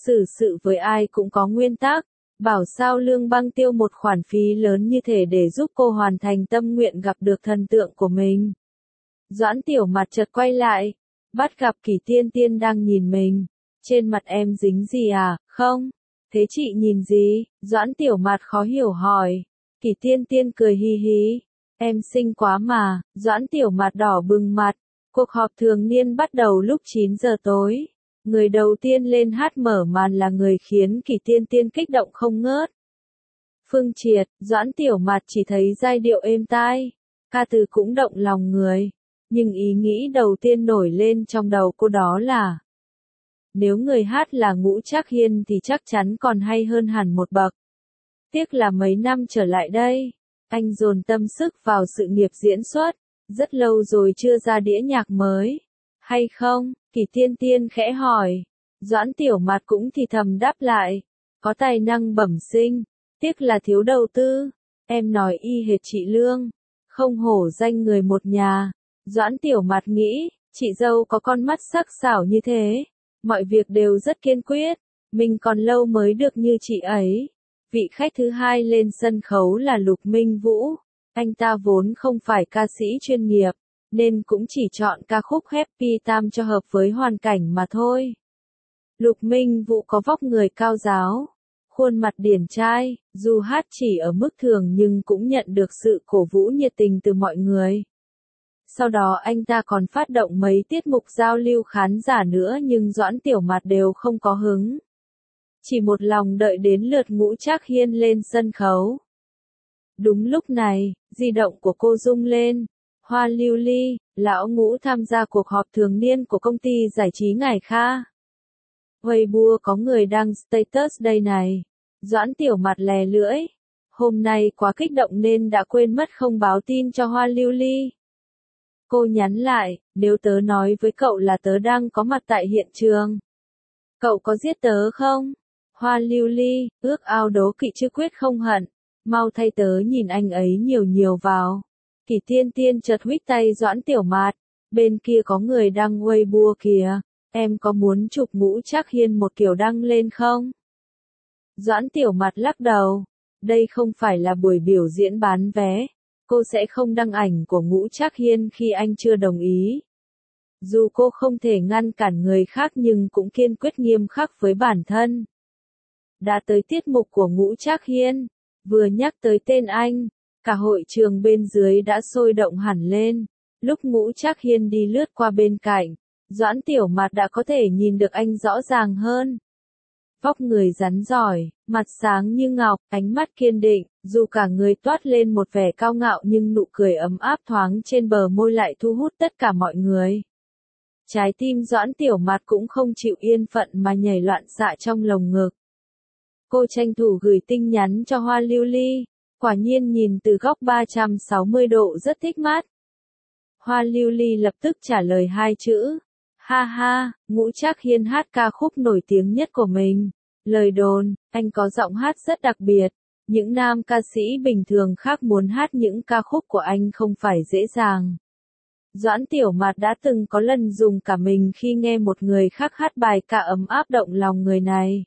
xử sự với ai cũng có nguyên tắc. Bảo sao Lương Băng tiêu một khoản phí lớn như thế để giúp cô hoàn thành tâm nguyện gặp được thần tượng của mình. Doãn Tiểu Mặt chợt quay lại, bắt gặp Kỷ Tiên Tiên đang nhìn mình. Trên mặt em dính gì à, không? Thế chị nhìn gì? Doãn Tiểu Mặt khó hiểu hỏi. Kỷ Tiên Tiên cười hi hí. Em xinh quá mà, Doãn Tiểu Mặt đỏ bừng mặt. Cuộc họp thường niên bắt đầu lúc chín giờ tối. Người đầu tiên lên hát mở màn là người khiến Kỷ Tiên Tiên kích động không ngớt. Phương Triệt. Doãn Tiểu Mặt chỉ thấy giai điệu êm tai, ca từ cũng động lòng người. Nhưng ý nghĩ đầu tiên nổi lên trong đầu cô đó là nếu người hát là Ngũ Trác Hiên thì chắc chắn còn hay hơn hẳn một bậc. Tiếc là mấy năm trở lại đây, anh dồn tâm sức vào sự nghiệp diễn xuất, rất lâu rồi chưa ra đĩa nhạc mới. Hay không? Kỷ Tiên Tiên khẽ hỏi. Doãn Tiểu Mặt cũng thì thầm đáp lại. Có tài năng bẩm sinh, tiếc là thiếu đầu tư. Em nói y hệt chị Lương, không hổ danh người một nhà. Doãn Tiểu Mặt nghĩ, chị dâu có con mắt sắc sảo như thế, mọi việc đều rất kiên quyết, mình còn lâu mới được như chị ấy. Vị khách thứ hai lên sân khấu là Lục Minh Vũ, anh ta vốn không phải ca sĩ chuyên nghiệp, nên cũng chỉ chọn ca khúc Happy Time cho hợp với hoàn cảnh mà thôi. Lục Minh Vũ có vóc người cao ráo, khuôn mặt điển trai, dù hát chỉ ở mức thường nhưng cũng nhận được sự cổ vũ nhiệt tình từ mọi người. Sau đó anh ta còn phát động mấy tiết mục giao lưu khán giả nữa nhưng Doãn Tiểu Mặt đều không có hứng. Chỉ một lòng đợi đến lượt Ngũ Trác Hiên lên sân khấu. Đúng lúc này, di động của cô rung lên. Hoa Lưu Ly, lão Ngũ tham gia cuộc họp thường niên của công ty giải trí Ngải Kha. Weibo có người đăng status đây này. Doãn Tiểu Mặt lè lưỡi. Hôm nay quá kích động nên đã quên mất không báo tin cho Hoa Lưu Ly. Cô nhắn lại, nếu tớ nói với cậu là tớ đang có mặt tại hiện trường, cậu có giết tớ không? Hoa Lưu Ly, ước ao đố kỵ chứ quyết không hận, mau thay tớ nhìn anh ấy nhiều nhiều vào. Kỷ Tiên Tiên chợt huých tay Doãn Tiểu Mặt, bên kia có người đăng Weibo kìa, em có muốn chụp Ngũ Trác Hiên một kiểu đăng lên không? Doãn Tiểu Mặt lắc đầu, đây không phải là buổi biểu diễn bán vé. Cô sẽ không đăng ảnh của Ngũ Trác Hiên khi anh chưa đồng ý. Dù cô không thể ngăn cản người khác nhưng cũng kiên quyết nghiêm khắc với bản thân. Đã tới tiết mục của Ngũ Trác Hiên, vừa nhắc tới tên anh, cả hội trường bên dưới đã sôi động hẳn lên. Lúc Ngũ Trác Hiên đi lướt qua bên cạnh, Doãn Tiểu Mặt đã có thể nhìn được anh rõ ràng hơn. Vóc người rắn giỏi, mặt sáng như ngọc, ánh mắt kiên định, dù cả người toát lên một vẻ cao ngạo nhưng nụ cười ấm áp thoáng trên bờ môi lại thu hút tất cả mọi người. Trái tim Doãn Tiểu Mặt cũng không chịu yên phận mà nhảy loạn xạ trong lồng ngực. Cô tranh thủ gửi tin nhắn cho Hoa Lưu Ly, quả nhiên nhìn từ góc ba trăm sáu mươi độ rất thích mắt. Hoa Lưu Ly lập tức trả lời hai chữ. Ha ha, Ngũ Trác Hiên hát ca khúc nổi tiếng nhất của mình. Lời đồn, anh có giọng hát rất đặc biệt. Những nam ca sĩ bình thường khác muốn hát những ca khúc của anh không phải dễ dàng. Doãn Tiểu Mặt đã từng có lần dùng cả mình khi nghe một người khác hát bài ca ấm áp động lòng người này.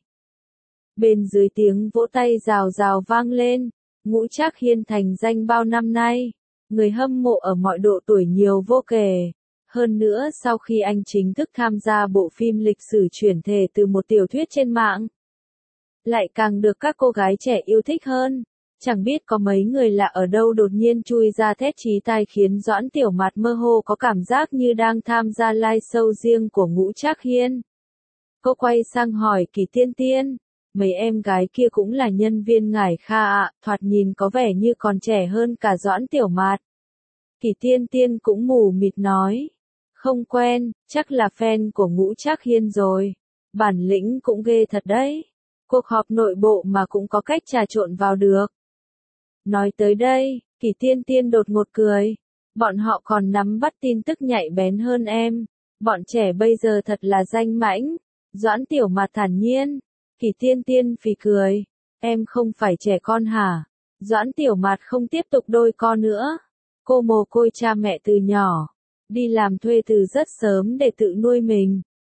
Bên dưới tiếng vỗ tay rào rào vang lên, Ngũ Trác Hiên thành danh bao năm nay. Người hâm mộ ở mọi độ tuổi nhiều vô kể. Hơn nữa sau khi anh chính thức tham gia bộ phim lịch sử chuyển thể từ một tiểu thuyết trên mạng, lại càng được các cô gái trẻ yêu thích hơn. Chẳng biết có mấy người lạ ở đâu đột nhiên chui ra thét chí tai khiến Doãn Tiểu Mặt mơ hồ có cảm giác như đang tham gia live show riêng của Ngũ Trác Hiên. Cô quay sang hỏi Kỷ Tiên Tiên, mấy em gái kia cũng là nhân viên Ngải Kha ạ, thoạt nhìn có vẻ như còn trẻ hơn cả Doãn Tiểu Mặt. Kỷ Tiên Tiên cũng mù mịt nói, không quen, chắc là fan của Ngũ Trác Hiên rồi. Bản lĩnh cũng ghê thật đấy. Cuộc họp nội bộ mà cũng có cách trà trộn vào được. Nói tới đây, Kỷ Tiên Tiên đột ngột cười. Bọn họ còn nắm bắt tin tức nhạy bén hơn em. Bọn trẻ bây giờ thật là danh mãnh. Doãn Tiểu Mặt thản nhiên. Kỷ Tiên Tiên phì cười. Em không phải trẻ con hả? Doãn Tiểu Mặt không tiếp tục đôi co nữa. Cô mồ côi cha mẹ từ nhỏ. Đi làm thuê từ rất sớm để tự nuôi mình.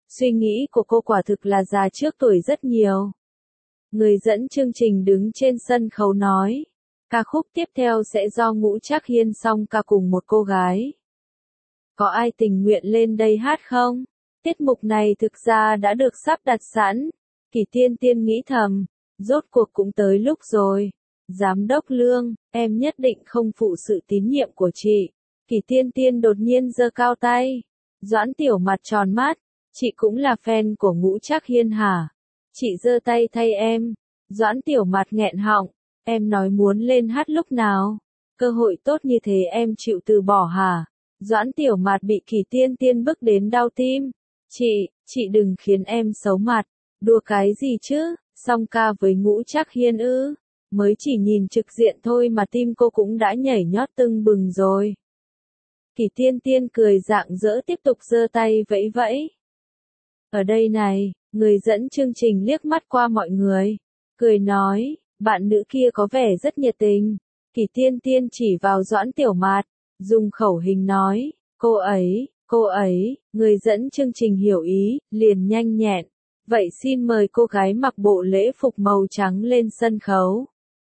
Suy nghĩ của cô quả thực là già trước tuổi rất nhiều. Người dẫn chương trình đứng trên sân khấu nói. Ca khúc tiếp theo sẽ do Ngũ Trác Hiên song ca cùng một cô gái. Có ai tình nguyện lên đây hát không? Tiết mục này thực ra đã được sắp đặt sẵn. Kỷ Tiên Tiên nghĩ thầm, rốt cuộc cũng tới lúc rồi. Giám đốc Lương, em nhất định không phụ sự tín nhiệm của chị. Kỷ Tiên Tiên đột nhiên giơ cao tay. Doãn Tiểu Mặt tròn mắt, chị cũng là fan của Ngũ Trác Hiên hả? Chị giơ tay thay em. Doãn Tiểu Mặt nghẹn họng, em nói muốn lên hát lúc nào? Cơ hội tốt như thế em chịu từ bỏ hả? Doãn Tiểu Mặt bị Kỷ Tiên Tiên bức đến đau tim. Chị, chị đừng khiến em xấu mặt. Đùa cái gì chứ? Song ca với Ngũ Trác Hiên ư? Mới chỉ nhìn trực diện thôi mà tim cô cũng đã nhảy nhót tưng bừng rồi. Kỷ Tiên Tiên cười rạng rỡ tiếp tục giơ tay vẫy vẫy. Ở đây này, người dẫn chương trình liếc mắt qua mọi người. Cười nói, bạn nữ kia có vẻ rất nhiệt tình. Kỷ Tiên Tiên chỉ vào Doãn Tiểu Mạt, dùng khẩu hình nói, cô ấy, cô ấy, người dẫn chương trình hiểu ý, liền nhanh nhẹn. Vậy xin mời cô gái mặc bộ lễ phục màu trắng lên sân khấu.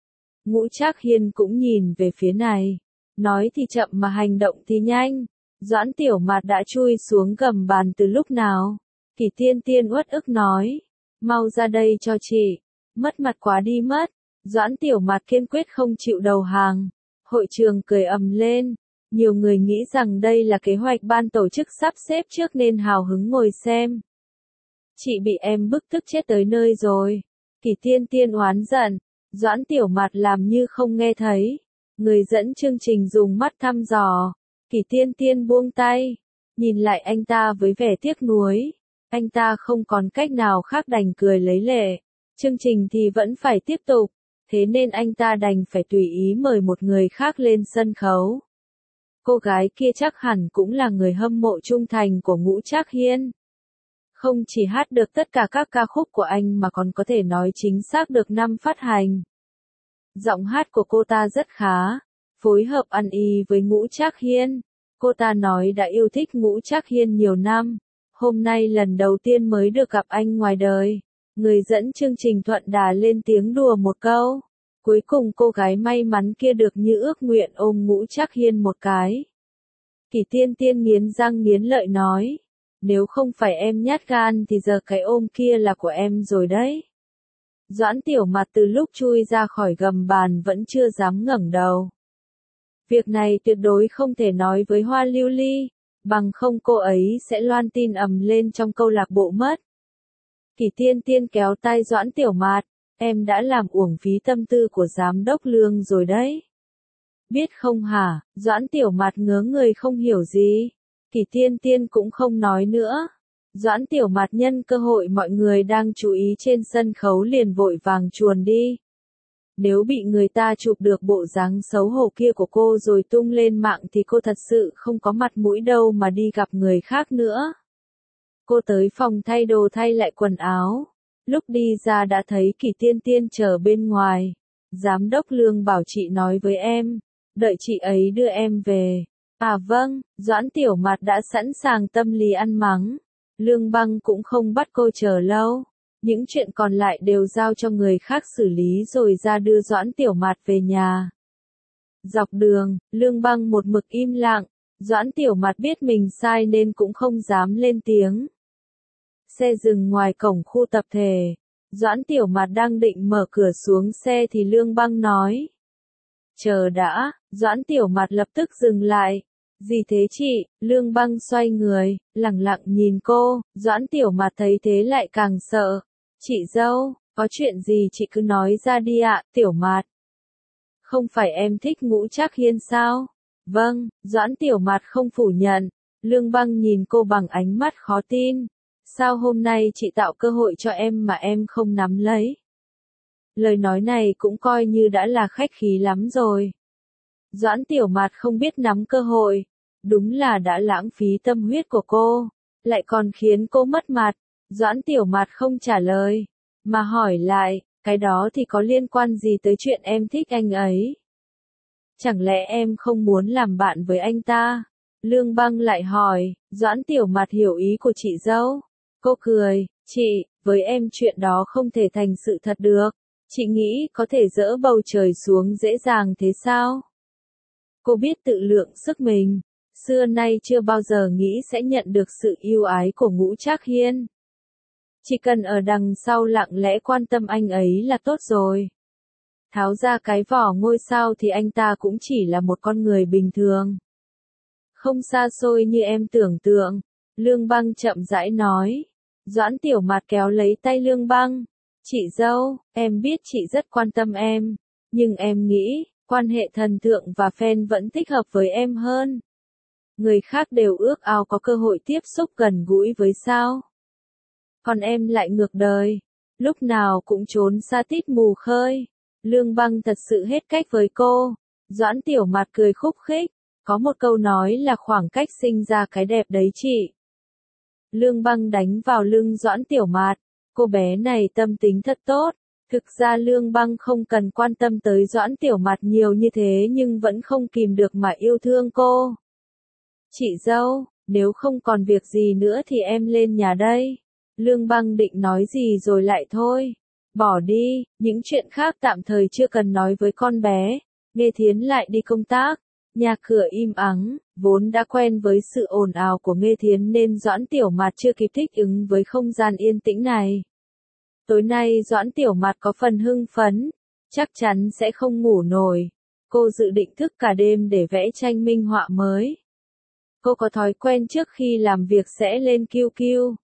Ngũ Trác Hiên cũng nhìn về phía này. Nói thì chậm mà hành động thì nhanh. Doãn Tiểu Mạt đã chui xuống gầm bàn từ lúc nào? Kỷ Tiên Tiên uất ức nói. Mau ra đây cho chị. Mất mặt quá đi mất. Doãn Tiểu Mạt kiên quyết không chịu đầu hàng. Hội trường cười ầm lên. Nhiều người nghĩ rằng đây là kế hoạch ban tổ chức sắp xếp trước nên hào hứng ngồi xem. Chị bị em bức tức chết tới nơi rồi. Kỷ Tiên Tiên oán giận. Doãn Tiểu Mạt làm như không nghe thấy. Người dẫn chương trình dùng mắt thăm dò. Kỷ Tiên Tiên buông tay. Nhìn lại anh ta với vẻ tiếc nuối. Anh ta không còn cách nào khác đành cười lấy lệ. Chương trình thì vẫn phải tiếp tục. Thế nên anh ta đành phải tùy ý mời một người khác lên sân khấu. Cô gái kia chắc hẳn cũng là người hâm mộ trung thành của Ngũ Trác Hiên. Không chỉ hát được tất cả các ca khúc của anh mà còn có thể nói chính xác được năm phát hành. Giọng hát của cô ta rất khá, phối hợp ăn y với Ngũ Trác Hiên. Cô ta nói đã yêu thích Ngũ Trác Hiên nhiều năm, hôm nay lần đầu tiên mới được gặp anh ngoài đời. Người dẫn chương trình thuận đà lên tiếng đùa một câu. Cuối cùng cô gái may mắn kia được như ước nguyện ôm Ngũ Trác Hiên một cái. Kỷ Tiên Tiên nghiến răng nghiến lợi nói. Nếu không phải em nhát gan thì giờ cái ôm kia là của em rồi đấy. Doãn Tiểu Mạt từ lúc chui ra khỏi gầm bàn vẫn chưa dám ngẩng đầu. Việc này tuyệt đối không thể nói với Hoa Lưu Ly, bằng không cô ấy sẽ loan tin ầm lên trong câu lạc bộ mất. Kỷ Tiên Tiên kéo tay Doãn Tiểu Mạt, em đã làm uổng phí tâm tư của giám đốc Lương rồi đấy. Biết không hả? Doãn Tiểu Mạt ngớ người không hiểu gì. Kỷ Tiên Tiên cũng không nói nữa. Doãn Tiểu Mạt nhân cơ hội mọi người đang chú ý trên sân khấu liền vội vàng chuồn đi. Nếu bị người ta chụp được bộ dáng xấu hổ kia của cô rồi tung lên mạng thì cô thật sự không có mặt mũi đâu mà đi gặp người khác nữa. Cô tới phòng thay đồ thay lại quần áo. Lúc đi ra đã thấy Kỷ Tiên Tiên chờ bên ngoài. Giám đốc Lương bảo chị nói với em, đợi chị ấy đưa em về. À vâng, Doãn Tiểu Mạt đã sẵn sàng tâm lý ăn mắng. Lương Băng cũng không bắt cô chờ lâu. Những chuyện còn lại đều giao cho người khác xử lý rồi ra đưa Doãn Tiểu Mạt về nhà. Dọc đường, Lương Băng một mực im lặng. Doãn Tiểu Mạt biết mình sai nên cũng không dám lên tiếng. Xe dừng ngoài cổng khu tập thể. Doãn Tiểu Mạt đang định mở cửa xuống xe thì Lương Băng nói. Chờ đã, Doãn Tiểu Mạt lập tức dừng lại. Gì thế chị? Lương Băng xoay người, lẳng lặng nhìn cô. Doãn Tiểu Mạt thấy thế lại càng sợ. Chị dâu, có chuyện gì chị cứ nói ra đi ạ, Tiểu Mạt. Không phải em thích Ngũ Trác Hiên sao? Vâng, Doãn Tiểu Mạt không phủ nhận. Lương Băng nhìn cô bằng ánh mắt khó tin. Sao hôm nay chị tạo cơ hội cho em mà em không nắm lấy? Lời nói này cũng coi như đã là khách khí lắm rồi. Doãn Tiểu Mạt không biết nắm cơ hội. Đúng là đã lãng phí tâm huyết của cô. Lại còn khiến cô mất mặt. Doãn Tiểu Mạt không trả lời. Mà hỏi lại, cái đó thì có liên quan gì tới chuyện em thích anh ấy? Chẳng lẽ em không muốn làm bạn với anh ta? Lương Băng lại hỏi. Doãn Tiểu Mạt hiểu ý của chị dâu. Cô cười, chị, với em chuyện đó không thể thành sự thật được. Chị nghĩ có thể dỡ bầu trời xuống dễ dàng thế sao? Cô biết tự lượng sức mình. Xưa nay chưa bao giờ nghĩ sẽ nhận được sự yêu ái của Ngũ Trác Hiên. Chỉ cần ở đằng sau lặng lẽ quan tâm anh ấy là tốt rồi. Tháo ra cái vỏ ngôi sao thì anh ta cũng chỉ là một con người bình thường. Không xa xôi như em tưởng tượng. Lương Băng chậm rãi nói. Doãn Tiểu Mạt kéo lấy tay Lương Băng. Chị dâu, em biết chị rất quan tâm em. Nhưng em nghĩ, quan hệ thần tượng và fan vẫn thích hợp với em hơn. Người khác đều ước ao có cơ hội tiếp xúc gần gũi với sao. Còn em lại ngược đời. Lúc nào cũng trốn xa tít mù khơi. Lương Băng thật sự hết cách với cô. Doãn Tiểu Mạt cười khúc khích. Có một câu nói là khoảng cách sinh ra cái đẹp đấy chị. Lương Băng đánh vào lưng Doãn Tiểu Mạt. Cô bé này tâm tính thật tốt. Thực ra Lương Băng không cần quan tâm tới Doãn Tiểu Mạt nhiều như thế nhưng vẫn không kìm được mà yêu thương cô. Chị dâu, nếu không còn việc gì nữa thì em lên nhà đây. Lương Băng định nói gì rồi lại thôi. Bỏ đi, những chuyện khác tạm thời chưa cần nói với con bé. Nghe Thiến lại đi công tác. Nhà cửa im ắng, vốn đã quen với sự ồn ào của Nghê Thiến nên Doãn Tiểu Mạt chưa kịp thích ứng với không gian yên tĩnh này. Tối nay Doãn Tiểu Mạt có phần hưng phấn, chắc chắn sẽ không ngủ nổi. Cô dự định thức cả đêm để vẽ tranh minh họa mới. Cô có thói quen trước khi làm việc sẽ lên Q Q.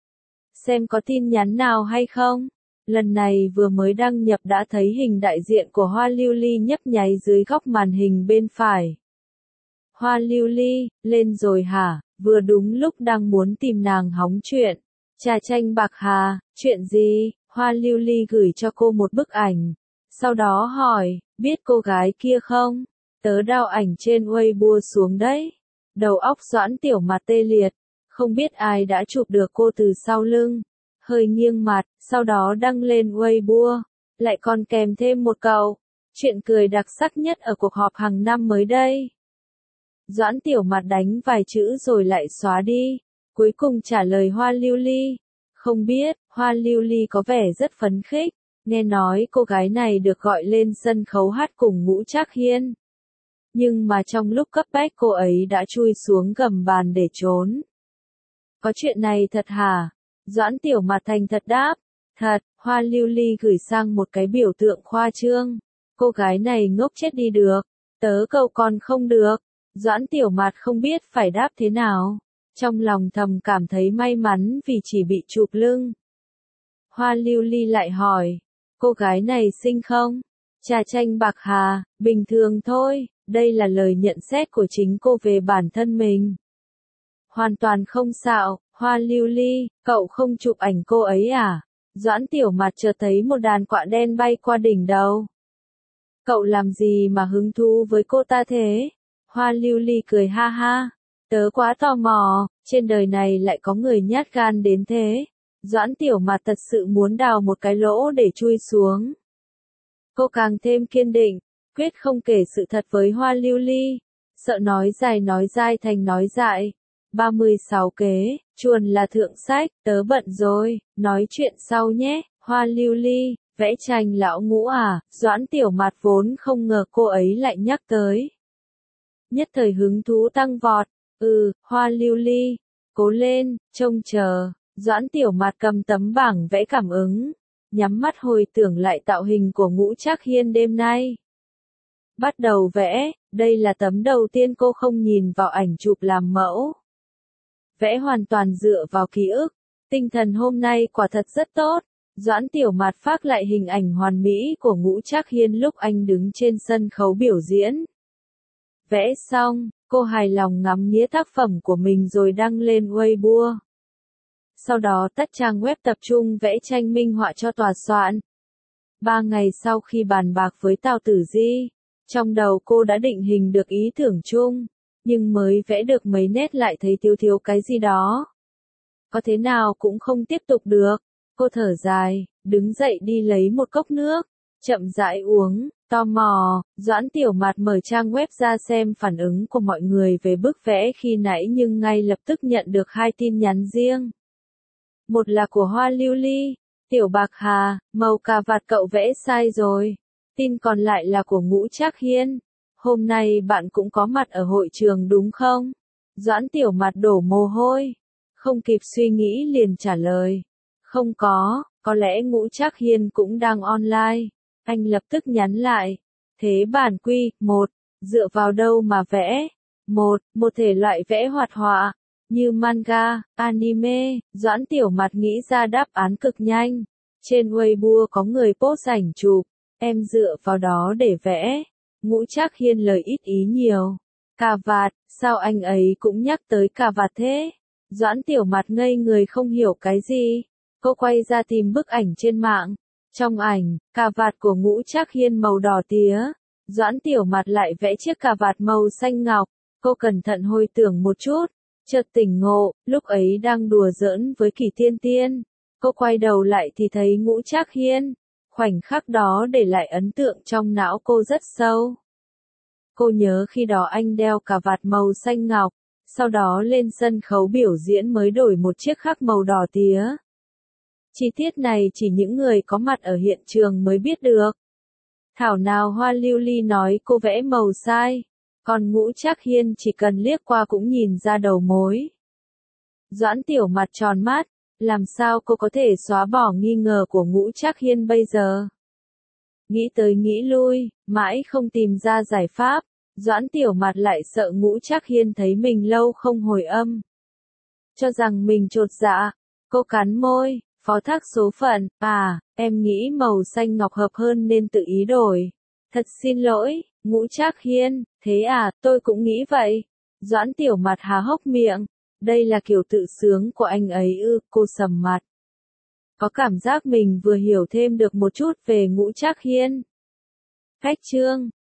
Xem có tin nhắn nào hay không. Lần này vừa mới đăng nhập đã thấy hình đại diện của Hoa Lưu Ly nhấp nháy dưới góc màn hình bên phải. Hoa Lưu Ly, lên rồi hả? Vừa đúng lúc đang muốn tìm nàng hóng chuyện. Trà Tranh Bạc Hà, chuyện gì? Hoa Lưu Ly gửi cho cô một bức ảnh. Sau đó hỏi, biết cô gái kia không? Tớ đao ảnh trên Weibo xuống đấy. Đầu óc Doãn Tiểu Mạt tê liệt. Không biết ai đã chụp được cô từ sau lưng. Hơi nghiêng mặt, sau đó đăng lên Weibo. Lại còn kèm thêm một câu. Chuyện cười đặc sắc nhất ở cuộc họp hàng năm mới đây. Doãn Tiểu Mạt đánh vài chữ rồi lại xóa đi. Cuối cùng trả lời Hoa Lưu Ly. Không biết, Hoa Lưu Ly có vẻ rất phấn khích. Nghe nói cô gái này được gọi lên sân khấu hát cùng Ngũ Trác Hiên. Nhưng mà trong lúc cấp bách cô ấy đã chui xuống gầm bàn để trốn. Có chuyện này thật hả? Doãn Tiểu Mạt thành thật đáp. Thật, Hoa Lưu Ly gửi sang một cái biểu tượng khoa trương. Cô gái này ngốc chết đi được. Tớ cầu còn không được. Doãn Tiểu Mạt không biết phải đáp thế nào. Trong lòng thầm cảm thấy may mắn vì chỉ bị chụp lưng. Hoa Lưu Ly lại hỏi. Cô gái này xinh không? Trà Tranh Bạc Hà, bình thường thôi. Đây là lời nhận xét của chính cô về bản thân mình. Hoàn toàn không xạo. Hoa Lưu Ly, cậu không chụp ảnh cô ấy à? Doãn Tiểu Mạt chợt thấy một đàn quạ đen bay qua đỉnh đầu. Cậu làm gì mà hứng thú với cô ta thế? Hoa Lưu Ly cười ha ha. Tớ quá tò mò, trên đời này lại có người nhát gan đến thế. Doãn Tiểu Mạt thật sự muốn đào một cái lỗ để chui xuống. Cô càng thêm kiên định, quyết không kể sự thật với Hoa Lưu Ly. Sợ nói dài nói dai thành nói dại. ba mươi sáu kế, chuồn là thượng sách, tớ bận rồi, nói chuyện sau nhé. Hoa Lưu Ly, vẽ tranh lão Ngũ à? Doãn Tiểu Mạt vốn không ngờ cô ấy lại nhắc tới. Nhất thời hứng thú tăng vọt. Ừ, Hoa Lưu Ly, cố lên, trông chờ. Doãn Tiểu Mạt cầm tấm bảng vẽ cảm ứng, nhắm mắt hồi tưởng lại tạo hình của Ngũ Trác Hiên đêm nay. Bắt đầu vẽ, đây là tấm đầu tiên cô không nhìn vào ảnh chụp làm mẫu. Vẽ hoàn toàn dựa vào ký ức, tinh thần hôm nay quả thật rất tốt. Doãn Tiểu Mạt phác lại hình ảnh hoàn mỹ của Ngũ Trác Hiên lúc anh đứng trên sân khấu biểu diễn. Vẽ xong, cô hài lòng ngắm nghía tác phẩm của mình rồi đăng lên Weibo. Sau đó tắt trang web tập trung vẽ tranh minh họa cho tòa soạn. Ba ngày sau khi bàn bạc với Tào Tử Di, trong đầu cô đã định hình được ý tưởng chung, nhưng mới vẽ được mấy nét lại thấy thiếu thiếu cái gì đó. Có thế nào cũng không tiếp tục được. Cô thở dài, đứng dậy đi lấy một cốc nước, chậm rãi uống. Tò mò, Doãn Tiểu Mạt mở trang web ra xem phản ứng của mọi người về bức vẽ khi nãy nhưng ngay lập tức nhận được hai tin nhắn riêng. một là của Hoa Lưu Ly. Tiểu Bạc Hà, màu cà vạt cậu vẽ sai rồi. Tin còn lại là của Ngũ Trác Hiên. Hôm nay bạn cũng có mặt ở hội trường đúng không? Doãn Tiểu Mặt đổ mồ hôi. Không kịp suy nghĩ liền trả lời. Không có, có lẽ Ngũ Trác Hiên cũng đang online. Anh lập tức nhắn lại. Thế bản quy, một, dựa vào đâu mà vẽ? Một, một thể loại vẽ hoạt họa, như manga, anime. Doãn Tiểu Mặt nghĩ ra đáp án cực nhanh. Trên Weibo có người post ảnh chụp, em dựa vào đó để vẽ. Ngũ Trác Hiên lời ít ý nhiều. Cà vạt, sao anh ấy cũng nhắc tới cà vạt thế? Doãn Tiểu Mặt ngây người không hiểu cái gì. Cô quay ra tìm bức ảnh trên mạng. Trong ảnh, cà vạt của Ngũ Trác Hiên màu đỏ tía. Doãn Tiểu Mặt lại vẽ chiếc cà vạt màu xanh ngọc. Cô cẩn thận hồi tưởng một chút, chợt tỉnh ngộ, lúc ấy đang đùa giỡn với Kỳ Tiên Tiên. Cô quay đầu lại thì thấy Ngũ Trác Hiên. Khoảnh khắc đó để lại ấn tượng trong não cô rất sâu. Cô nhớ khi đó anh đeo cà vạt màu xanh ngọc, sau đó lên sân khấu biểu diễn mới đổi một chiếc khác màu đỏ tía. Chi tiết này chỉ những người có mặt ở hiện trường mới biết được. Thảo nào Hoa Lưu Ly nói cô vẽ màu sai, còn Ngũ Trác Hiên chỉ cần liếc qua cũng nhìn ra đầu mối. Doãn Tiểu Mặt tròn mắt, làm sao cô có thể xóa bỏ nghi ngờ của Ngũ Trác Hiên bây giờ? Nghĩ tới nghĩ lui, mãi không tìm ra giải pháp, Doãn Tiểu Mặt lại sợ Ngũ Trác Hiên thấy mình lâu không hồi âm. Cho rằng mình chột dạ, cô cắn môi, phó thác số phận, à, em nghĩ màu xanh ngọc hợp hơn nên tự ý đổi. Thật xin lỗi, Ngũ Trác Hiên, thế à, tôi cũng nghĩ vậy. Doãn Tiểu Mặt há hốc miệng, đây là kiểu tự sướng của anh ấy ư, cô sầm mặt. Có cảm giác mình vừa hiểu thêm được một chút về Ngũ Trác Hiên. Cách chương